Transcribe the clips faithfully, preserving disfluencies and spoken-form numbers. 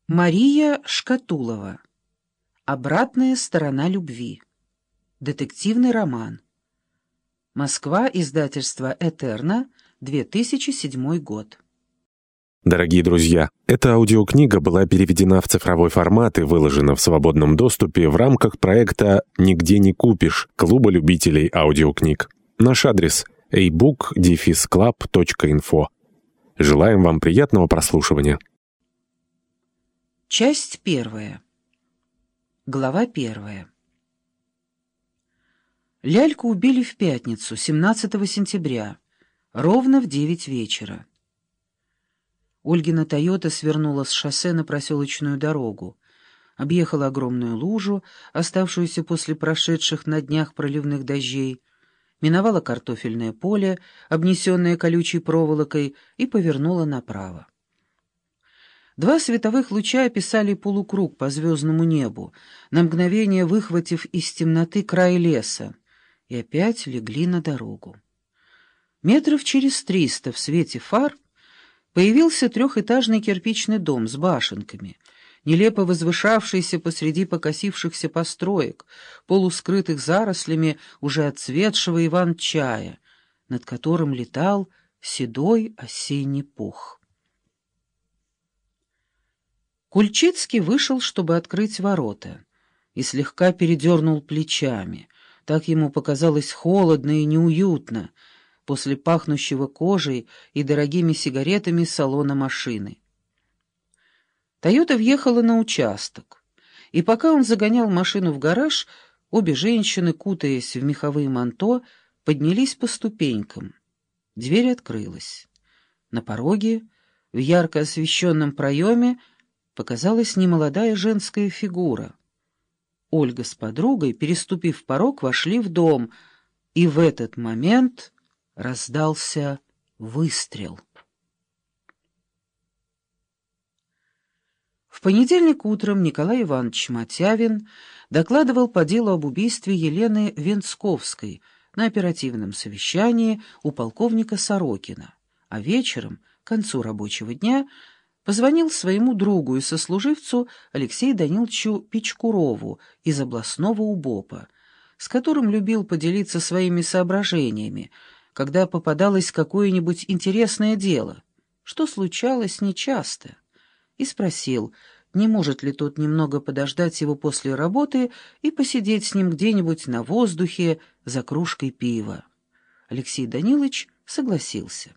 Мария Шкатулова. Обратная сторона любви. Детективный роман. Москва. Издательство «Этерна», две тысячи седьмой год. Дорогие друзья, эта аудиокнига была переведена в цифровой формат и выложена в свободном доступе в рамках проекта «Нигде не купишь» Клуба любителей аудиокниг. Наш адрес – эй бук дефис клаб точка инфо. Желаем вам приятного прослушивания. Часть первая. Глава первая. Ляльку убили в пятницу, семнадцатого сентября, ровно в девять вечера. Ольгина «Тойота» свернула с шоссе на проселочную дорогу, объехала огромную лужу, оставшуюся после прошедших на днях проливных дождей, миновала картофельное поле, обнесенное колючей проволокой, и повернула направо. Два световых луча описали полукруг по звездному небу, на мгновение выхватив из темноты край леса, и опять легли на дорогу. Метров через триста в свете фар появился трехэтажный кирпичный дом с башенками, нелепо возвышавшийся посреди покосившихся построек, полускрытых зарослями уже отцветшего иван-чая, над которым летал седой осенний пух. Кульчицкий вышел, чтобы открыть ворота, и слегка передернул плечами. Так ему показалось холодно и неуютно после пахнущего кожей и дорогими сигаретами салона машины. «Тойота» въехала на участок, и пока он загонял машину в гараж, обе женщины, кутаясь в меховые манто, поднялись по ступенькам. Дверь открылась. На пороге, в ярко освещенном проеме, показалась немолодая женская фигура. Ольга с подругой, переступив порог, вошли в дом, и в этот момент раздался выстрел. В понедельник утром Николай Иванович Матявин докладывал по делу об убийстве Елены Венцковской на оперативном совещании у полковника Сорокина, а вечером, к концу рабочего дня, позвонил своему другу и сослуживцу Алексею Даниловичу Пичкурову из областного УБОПа, с которым любил поделиться своими соображениями, когда попадалось какое-нибудь интересное дело, что случалось нечасто, и спросил, не может ли тот немного подождать его после работы и посидеть с ним где-нибудь на воздухе за кружкой пива. Алексей Данилович согласился.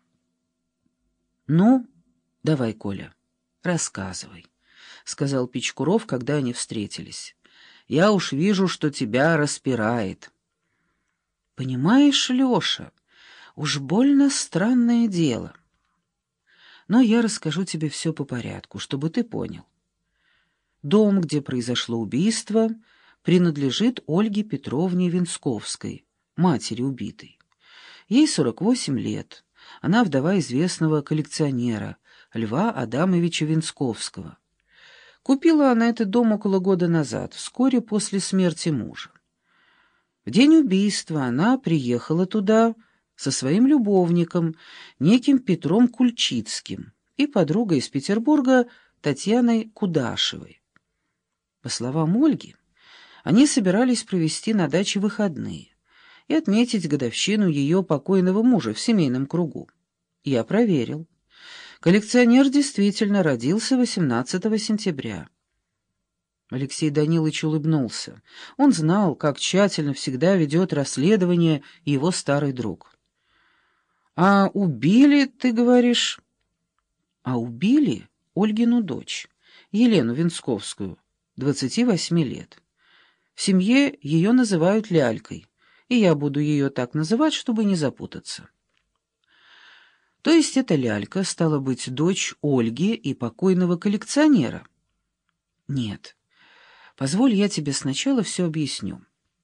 «Ну, давай, Коля, рассказывай», — сказал Пичкуров, когда они встретились. «Я уж вижу, что тебя распирает». «Понимаешь, Леша, уж больно странное дело. Но я расскажу тебе все по порядку, чтобы ты понял. Дом, где произошло убийство, принадлежит Ольге Петровне Венцковской, матери убитой. Ей сорок восемь лет, она вдова известного коллекционера Льва Адамовича Венцковского. Купила она этот дом около года назад, вскоре после смерти мужа. В день убийства она приехала туда со своим любовником, неким Петром Кульчицким, и подругой из Петербурга Татьяной Кудашевой. По словам Ольги, они собирались провести на даче выходные и отметить годовщину ее покойного мужа в семейном кругу. Я проверил. Коллекционер действительно родился восемнадцатого сентября. Алексей Данилович улыбнулся. Он знал, как тщательно всегда ведет расследование его старый друг. «А убили, ты говоришь?» «А убили Ольгину дочь, Елену Венцковскую, двадцати восьми лет. В семье ее называют Лялькой, и я буду ее так называть, чтобы не запутаться. То есть эта Лялька стала быть дочь Ольги и покойного коллекционера?» «Нет. Позволь, я тебе сначала все объясню.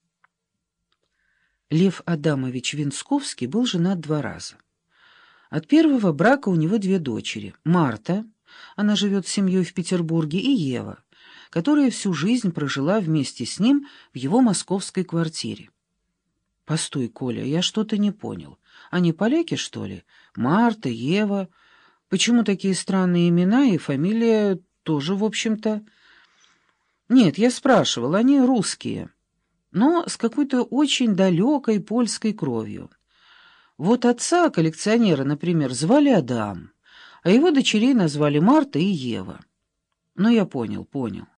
Лев Адамович Венцковский был женат два раза. От первого брака у него две дочери. Марта, она живет с семьей в Петербурге, и Ева, которая всю жизнь прожила вместе с ним в его московской квартире. Постой, Коля, я что-то не понял. Они поляки, что ли? Марта, Ева. Почему такие странные имена и фамилия тоже, в общем-то. Нет, я спрашивал, они русские, но с какой-то очень далекой польской кровью. Вот отца коллекционера, например, звали Адам, а его дочерей назвали Марта и Ева. Ну, я понял, понял.